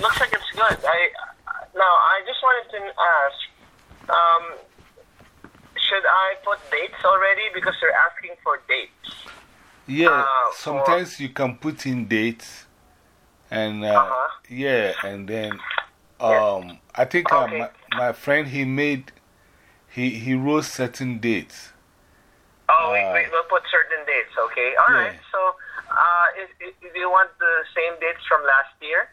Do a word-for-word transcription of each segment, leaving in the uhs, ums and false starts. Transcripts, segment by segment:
looks like it's good. I now I just wanted to ask, um, should I put dates already because they're asking for dates? Yeah, uh, sometimes you can put in dates, and uh, uh -huh. yeah, and then um, I think uh, okay. my, my friend he made he he wrote certain dates. Oh, we, uh, we, we'll put certain dates, okay? All yeah. right. So, uh, is, is, do you want the same dates from last year?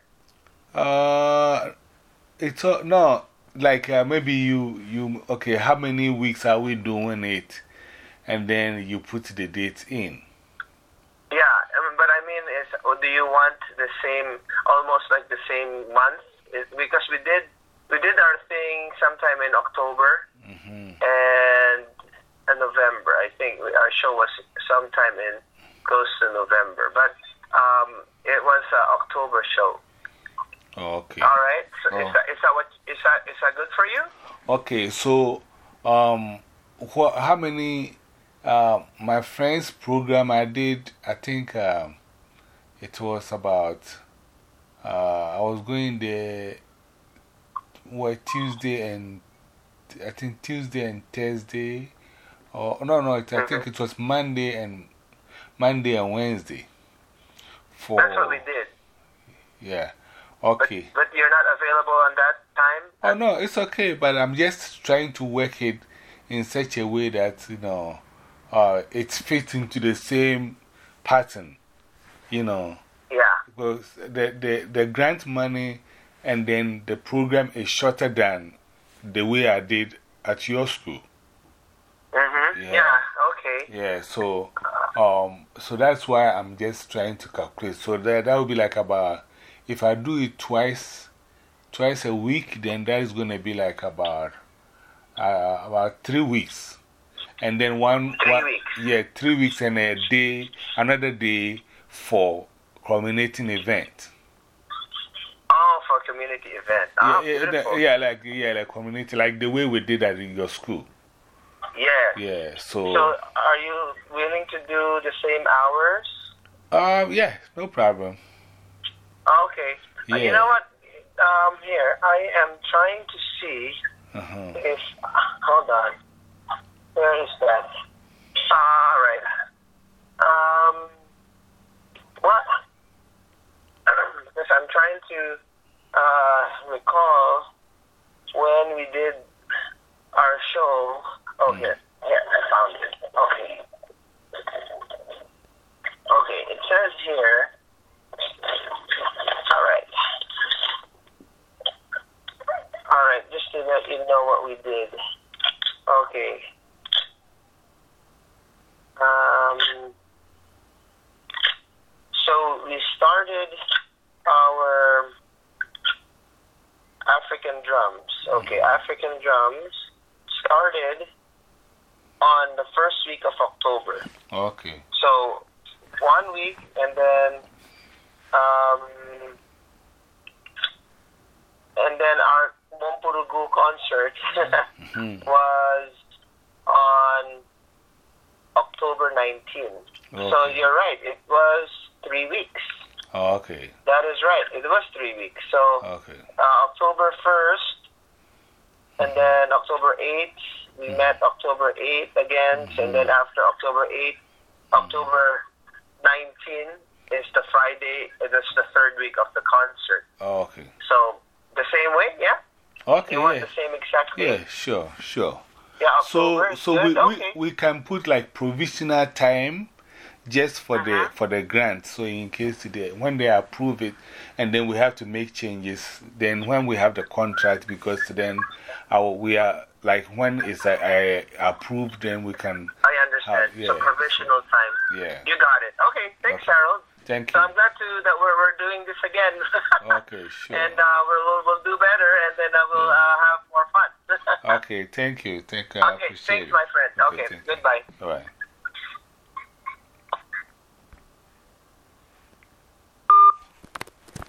Uh, it's uh, no, like uh, maybe you, you, okay, how many weeks are we doing it? And then you put the dates in. Yeah, um, but I mean, is, do you want the same, almost like the same month? Is, because we did, we did our thing sometime in October -hmm. and in November. I think our show was sometime in close to November, but um, it was an October show. Oh, okay. All right. So oh. is, that, is, that what, is, that, is that good for you? Okay, so um, what, how many, uh, my friend's program I did, I think um, it was about, uh, I was going there, what, Tuesday and, I think Tuesday and Thursday. Oh, no, no, it, I -hmm. think it was Monday and, Monday and Wednesday. For, That's what we did. Yeah. Okay. But, but you're not available on that time? Oh, no, it's okay, but I'm just trying to work it in such a way that, you know, uh, it's fit into the same pattern, you know. Yeah. Because the, the, the grant money and then the program is shorter than the way I did at your school. Mm-hmm. Yeah. Yeah, okay. Yeah, so, um, so that's why I'm just trying to calculate. So that, that would be like about, if I do it twice, twice a week, then that is going to be like about, uh, about three weeks. And then one, three one, weeks. Yeah, three weeks and a day, another day for culminating event. Oh, for community event. Oh, yeah, beautiful. yeah, like, yeah, like community, like the way we did that in your school. Yeah. Yeah, so. So, are you willing to do the same hours? Um, yeah, no problem. Okay. Yeah. Uh, you know what? Um, here, I am trying to see uh-huh. if. Hold on. Where is that? All right. Um, what? Because I'm trying to uh, recall when we did our show. Oh, here. Here, I found it. Okay. Okay, it says here. All right. All right, just to let you know what we did. Okay. Um, so we started our African drums. Okay, African drums started on the first week of October. Okay. So one week, and then um, and then our Mompurugu concert -hmm. was on October nineteenth. Okay. So you're right, it was three weeks. Oh, okay. That is right, it was three weeks. So Okay. uh, October first, and -hmm. then October eighth, we -hmm. met October eighth again, and then after October eighth, October nineteenth is the Friday, that's the third week of the concert. Oh, okay. So the same way, yeah? Okay. You want Yeah. the same exact way? Yeah, sure, sure. Yeah, So, October. so good. we, Okay. we, we can put like provisional time just for -huh. the, for the grant. So, in case they, when they approve it, and then we have to make changes, then when we have the contract, because then our, we are like when it's uh, uh, approved, then we can. I understand. Have, yeah, so, provisional so, time. Yeah. You got it. Okay, thanks, Okay. Harold. Thank So, you. I'm glad to, that we're, we're doing this again. Okay, sure. And uh, we'll, we'll, we'll do better, and then uh, we'll Yeah. uh, have more fun. Okay, thank you. Thank you. I Okay, appreciate thanks, it. my friend. Okay, thank you. goodbye. All right.